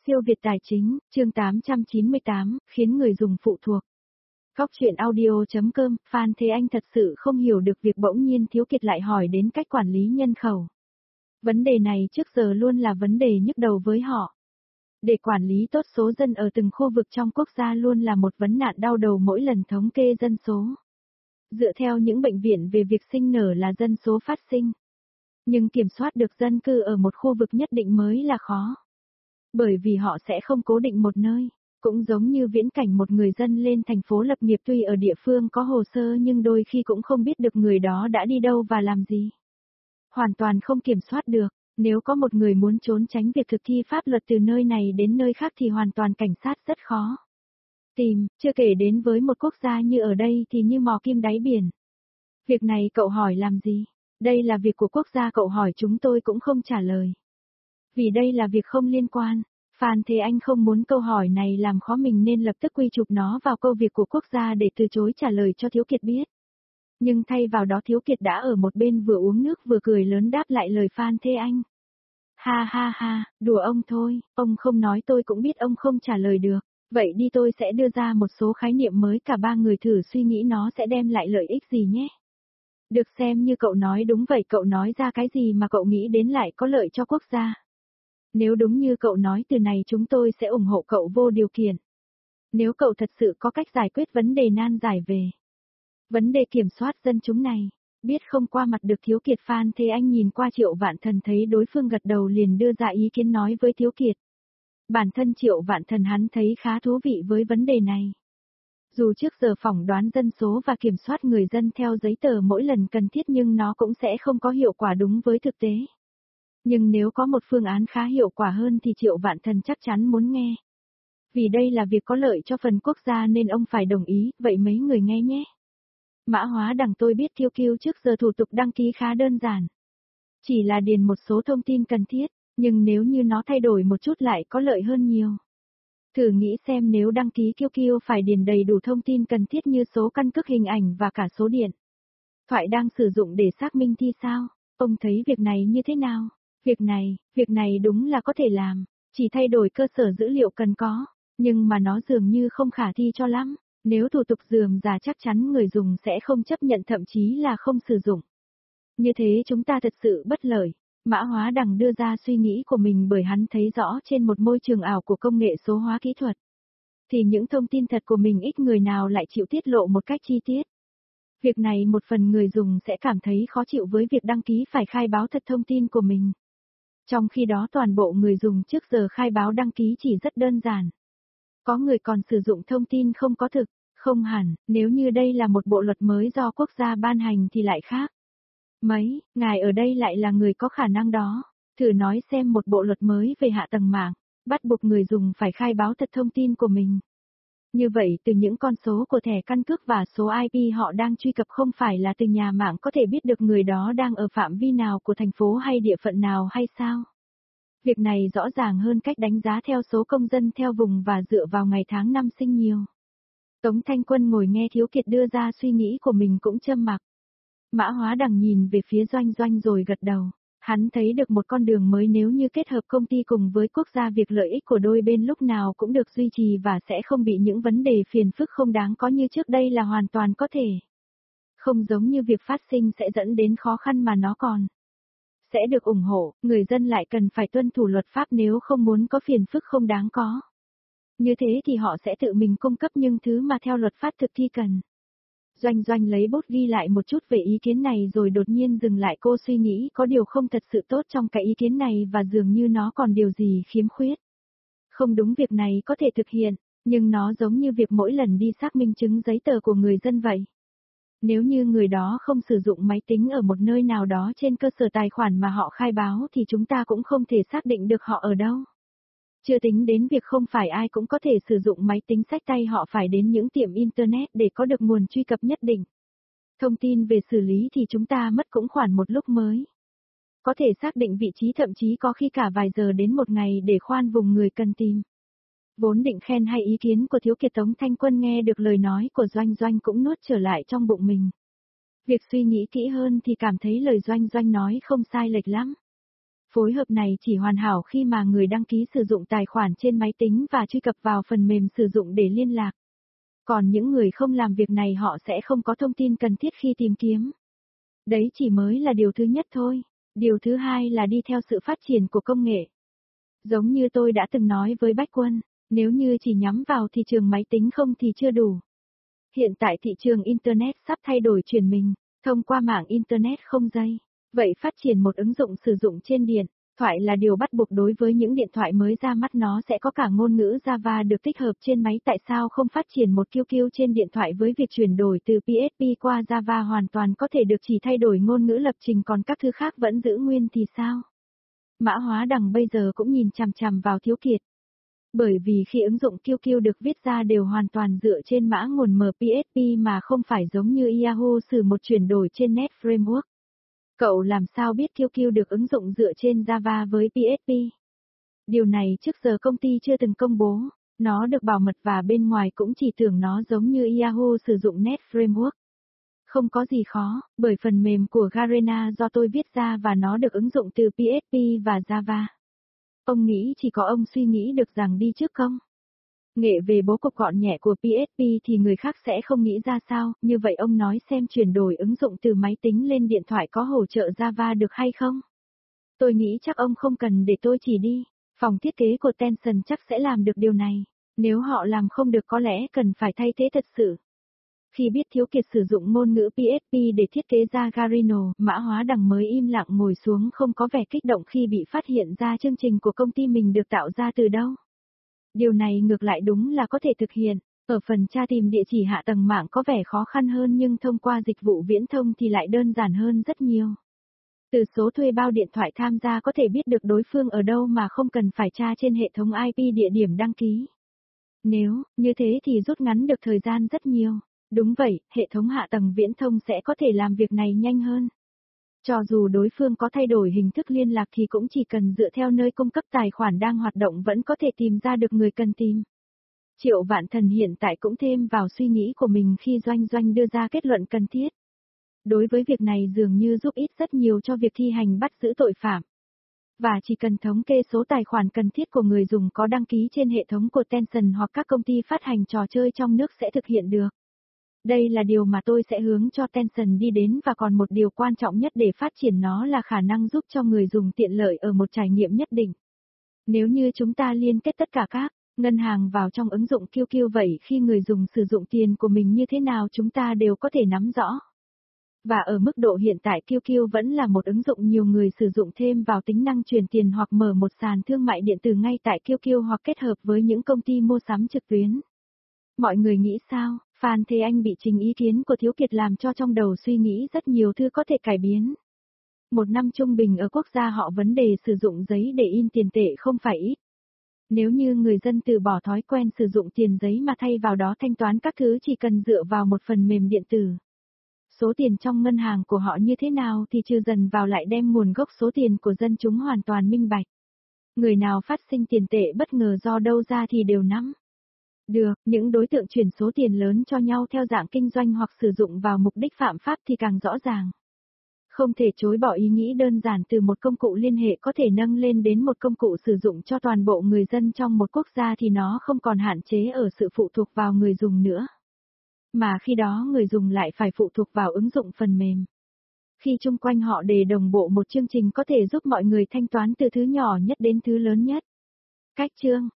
Siêu Việt Tài Chính, chương 898, khiến người dùng phụ thuộc. Góc truyện audio.com, Phan Thế Anh thật sự không hiểu được việc bỗng nhiên Thiếu Kiệt lại hỏi đến cách quản lý nhân khẩu. Vấn đề này trước giờ luôn là vấn đề nhức đầu với họ. Để quản lý tốt số dân ở từng khu vực trong quốc gia luôn là một vấn nạn đau đầu mỗi lần thống kê dân số. Dựa theo những bệnh viện về việc sinh nở là dân số phát sinh. Nhưng kiểm soát được dân cư ở một khu vực nhất định mới là khó. Bởi vì họ sẽ không cố định một nơi, cũng giống như viễn cảnh một người dân lên thành phố lập nghiệp tuy ở địa phương có hồ sơ nhưng đôi khi cũng không biết được người đó đã đi đâu và làm gì. Hoàn toàn không kiểm soát được, nếu có một người muốn trốn tránh việc thực thi pháp luật từ nơi này đến nơi khác thì hoàn toàn cảnh sát rất khó tìm, chưa kể đến với một quốc gia như ở đây thì như mò kim đáy biển. Việc này cậu hỏi làm gì? Đây là việc của quốc gia cậu hỏi chúng tôi cũng không trả lời. Vì đây là việc không liên quan, Phan Thế Anh không muốn câu hỏi này làm khó mình nên lập tức quy chụp nó vào câu việc của quốc gia để từ chối trả lời cho Thiếu Kiệt biết. Nhưng thay vào đó Thiếu Kiệt đã ở một bên vừa uống nước vừa cười lớn đáp lại lời Phan Thế Anh. Ha ha ha, đùa ông thôi, ông không nói tôi cũng biết ông không trả lời được. Vậy đi tôi sẽ đưa ra một số khái niệm mới cả ba người thử suy nghĩ nó sẽ đem lại lợi ích gì nhé. Được xem như cậu nói đúng vậy, cậu nói ra cái gì mà cậu nghĩ đến lại có lợi cho quốc gia. Nếu đúng như cậu nói từ này chúng tôi sẽ ủng hộ cậu vô điều kiện. Nếu cậu thật sự có cách giải quyết vấn đề nan giải về vấn đề kiểm soát dân chúng này, biết không qua mặt được Thiếu Kiệt. Phan Thế Anh nhìn qua Triệu Vạn Thần thấy đối phương gật đầu liền đưa ra ý kiến nói với Thiếu Kiệt. Bản thân Triệu Vạn Thần hắn thấy khá thú vị với vấn đề này. Dù trước giờ phỏng đoán dân số và kiểm soát người dân theo giấy tờ mỗi lần cần thiết nhưng nó cũng sẽ không có hiệu quả đúng với thực tế. Nhưng nếu có một phương án khá hiệu quả hơn thì Triệu Vạn Thần chắc chắn muốn nghe. Vì đây là việc có lợi cho phần quốc gia nên ông phải đồng ý, vậy mấy người nghe nhé. Mã Hóa Đằng tôi biết QQ trước giờ thủ tục đăng ký khá đơn giản. Chỉ là điền một số thông tin cần thiết, nhưng nếu như nó thay đổi một chút lại có lợi hơn nhiều. Thử nghĩ xem nếu đăng ký QQ phải điền đầy đủ thông tin cần thiết như số căn cước hình ảnh và cả số điện thoại đang sử dụng để xác minh thì sao? Ông thấy việc này như thế nào? Việc này đúng là có thể làm, chỉ thay đổi cơ sở dữ liệu cần có, nhưng mà nó dường như không khả thi cho lắm. Nếu thủ tục rườm rà chắc chắn người dùng sẽ không chấp nhận thậm chí là không sử dụng. Như thế chúng ta thật sự bất lợi. Mã Hóa Đằng đưa ra suy nghĩ của mình bởi hắn thấy rõ trên một môi trường ảo của công nghệ số hóa kỹ thuật. Thì những thông tin thật của mình ít người nào lại chịu tiết lộ một cách chi tiết. Việc này một phần người dùng sẽ cảm thấy khó chịu với việc đăng ký phải khai báo thật thông tin của mình. Trong khi đó toàn bộ người dùng trước giờ khai báo đăng ký chỉ rất đơn giản. Có người còn sử dụng thông tin không có thực, không hẳn, nếu như đây là một bộ luật mới do quốc gia ban hành thì lại khác. Ngài ở đây lại là người có khả năng đó. Thử nói xem một bộ luật mới về hạ tầng mạng, bắt buộc người dùng phải khai báo thật thông tin của mình. Như vậy từ những con số của thẻ căn cước và số IP họ đang truy cập không phải là từ nhà mạng có thể biết được người đó đang ở phạm vi nào của thành phố hay địa phận nào hay sao? Việc này rõ ràng hơn cách đánh giá theo số công dân theo vùng và dựa vào ngày tháng năm sinh nhiều. Tống Thanh Quân ngồi nghe Thiếu Kiệt đưa ra suy nghĩ của mình cũng châm mặc. Mã Hóa Đằng nhìn về phía Doanh Doanh rồi gật đầu. Hắn thấy được một con đường mới nếu như kết hợp công ty cùng với quốc gia, việc lợi ích của đôi bên lúc nào cũng được duy trì và sẽ không bị những vấn đề phiền phức không đáng có như trước đây là hoàn toàn có thể. Không giống như việc phát sinh sẽ dẫn đến khó khăn mà nó còn sẽ được ủng hộ, người dân lại cần phải tuân thủ luật pháp nếu không muốn có phiền phức không đáng có. Như thế thì họ sẽ tự mình cung cấp những thứ mà theo luật pháp thực thi cần. Doanh Doanh lấy bút ghi lại một chút về ý kiến này rồi đột nhiên dừng lại, cô suy nghĩ có điều không thật sự tốt trong cái ý kiến này và dường như nó còn điều gì khiếm khuyết. Không đúng, việc này có thể thực hiện, nhưng nó giống như việc mỗi lần đi xác minh chứng giấy tờ của người dân vậy. Nếu như người đó không sử dụng máy tính ở một nơi nào đó trên cơ sở tài khoản mà họ khai báo thì chúng ta cũng không thể xác định được họ ở đâu. Chưa tính đến việc không phải ai cũng có thể sử dụng máy tính xách tay, họ phải đến những tiệm Internet để có được nguồn truy cập nhất định. Thông tin về xử lý thì chúng ta mất cũng khoảng một lúc mới có thể xác định vị trí, thậm chí có khi cả vài giờ đến một ngày để khoan vùng người cần tìm. Vốn định khen hay ý kiến của Thiếu Kiệt, Tống Thanh Quân nghe được lời nói của Doanh Doanh cũng nuốt trở lại trong bụng mình. Việc suy nghĩ kỹ hơn thì cảm thấy lời Doanh Doanh nói không sai lệch lắm. Phối hợp này chỉ hoàn hảo khi mà người đăng ký sử dụng tài khoản trên máy tính và truy cập vào phần mềm sử dụng để liên lạc. Còn những người không làm việc này họ sẽ không có thông tin cần thiết khi tìm kiếm. Đấy chỉ mới là điều thứ nhất thôi. Điều thứ hai là đi theo sự phát triển của công nghệ. Giống như tôi đã từng nói với Bách Quân, nếu như chỉ nhắm vào thị trường máy tính không thì chưa đủ. Hiện tại thị trường Internet sắp thay đổi chuyển mình, thông qua mạng Internet không dây. Vậy phát triển một ứng dụng sử dụng trên điện thoại là điều bắt buộc đối với những điện thoại mới ra mắt, nó sẽ có cả ngôn ngữ Java được tích hợp trên máy. Tại sao không phát triển một QQ trên điện thoại với việc chuyển đổi từ PHP qua Java hoàn toàn có thể được, chỉ thay đổi ngôn ngữ lập trình còn các thứ khác vẫn giữ nguyên thì sao? Mã Hóa Đằng bây giờ cũng nhìn chằm chằm vào Thiếu Kiệt. Bởi vì khi ứng dụng QQ được viết ra đều hoàn toàn dựa trên mã nguồn MPHP mà không phải giống như Yahoo xử một chuyển đổi trên Net Framework. Cậu làm sao biết QQ được ứng dụng dựa trên Java với PHP? Điều này trước giờ công ty chưa từng công bố, nó được bảo mật và bên ngoài cũng chỉ tưởng nó giống như Yahoo sử dụng Net Framework. Không có gì khó, bởi phần mềm của Garena do tôi viết ra và nó được ứng dụng từ PHP và Java. Ông nghĩ chỉ có ông suy nghĩ được rằng đi trước không? Nghệ về bố cục gọn nhẹ của PHP thì người khác sẽ không nghĩ ra sao, như vậy ông nói xem chuyển đổi ứng dụng từ máy tính lên điện thoại có hỗ trợ Java được hay không? Tôi nghĩ chắc ông không cần để tôi chỉ đi, phòng thiết kế của Tencent chắc sẽ làm được điều này, nếu họ làm không được có lẽ cần phải thay thế thật sự. Khi biết Thiếu Kiệt sử dụng ngôn ngữ PHP để thiết kế ra Garino, Mã Hóa Đằng mới im lặng ngồi xuống, không có vẻ kích động khi bị phát hiện ra chương trình của công ty mình được tạo ra từ đâu. Điều này ngược lại đúng là có thể thực hiện, ở phần tra tìm địa chỉ hạ tầng mạng có vẻ khó khăn hơn nhưng thông qua dịch vụ viễn thông thì lại đơn giản hơn rất nhiều. Từ số thuê bao điện thoại tham gia có thể biết được đối phương ở đâu mà không cần phải tra trên hệ thống IP địa điểm đăng ký. Nếu như thế thì rút ngắn được thời gian rất nhiều. Đúng vậy, hệ thống hạ tầng viễn thông sẽ có thể làm việc này nhanh hơn. Cho dù đối phương có thay đổi hình thức liên lạc thì cũng chỉ cần dựa theo nơi cung cấp tài khoản đang hoạt động vẫn có thể tìm ra được người cần tìm. Triệu Vạn Thần hiện tại cũng thêm vào suy nghĩ của mình khi Doanh đưa ra kết luận cần thiết. Đối với việc này dường như giúp ích rất nhiều cho việc thi hành bắt giữ tội phạm. Và chỉ cần thống kê số tài khoản cần thiết của người dùng có đăng ký trên hệ thống của Tencent hoặc các công ty phát hành trò chơi trong nước sẽ thực hiện được. Đây là điều mà tôi sẽ hướng cho Tencent đi đến, và còn một điều quan trọng nhất để phát triển nó là khả năng giúp cho người dùng tiện lợi ở một trải nghiệm nhất định. Nếu như chúng ta liên kết tất cả các ngân hàng vào trong ứng dụng QQ, vậy khi người dùng sử dụng tiền của mình như thế nào chúng ta đều có thể nắm rõ. Và ở mức độ hiện tại QQ vẫn là một ứng dụng nhiều người sử dụng, thêm vào tính năng chuyển tiền hoặc mở một sàn thương mại điện tử ngay tại QQ hoặc kết hợp với những công ty mua sắm trực tuyến. Mọi người nghĩ sao? Phan Thế Anh bị trình ý kiến của Thiếu Kiệt làm cho trong đầu suy nghĩ rất nhiều thứ có thể cải biến. Một năm trung bình ở quốc gia họ vấn đề sử dụng giấy để in tiền tệ không phải ít. Nếu như người dân từ bỏ thói quen sử dụng tiền giấy mà thay vào đó thanh toán các thứ chỉ cần dựa vào một phần mềm điện tử. Số tiền trong ngân hàng của họ như thế nào thì trừ dần vào lại đem nguồn gốc số tiền của dân chúng hoàn toàn minh bạch. Người nào phát sinh tiền tệ bất ngờ do đâu ra thì đều nắm được, những đối tượng chuyển số tiền lớn cho nhau theo dạng kinh doanh hoặc sử dụng vào mục đích phạm pháp thì càng rõ ràng. Không thể chối bỏ ý nghĩ đơn giản từ một công cụ liên hệ có thể nâng lên đến một công cụ sử dụng cho toàn bộ người dân trong một quốc gia, thì nó không còn hạn chế ở sự phụ thuộc vào người dùng nữa. Mà khi đó người dùng lại phải phụ thuộc vào ứng dụng phần mềm. Khi chung quanh họ đều đồng bộ một chương trình có thể giúp mọi người thanh toán từ thứ nhỏ nhất đến thứ lớn nhất. Cách chương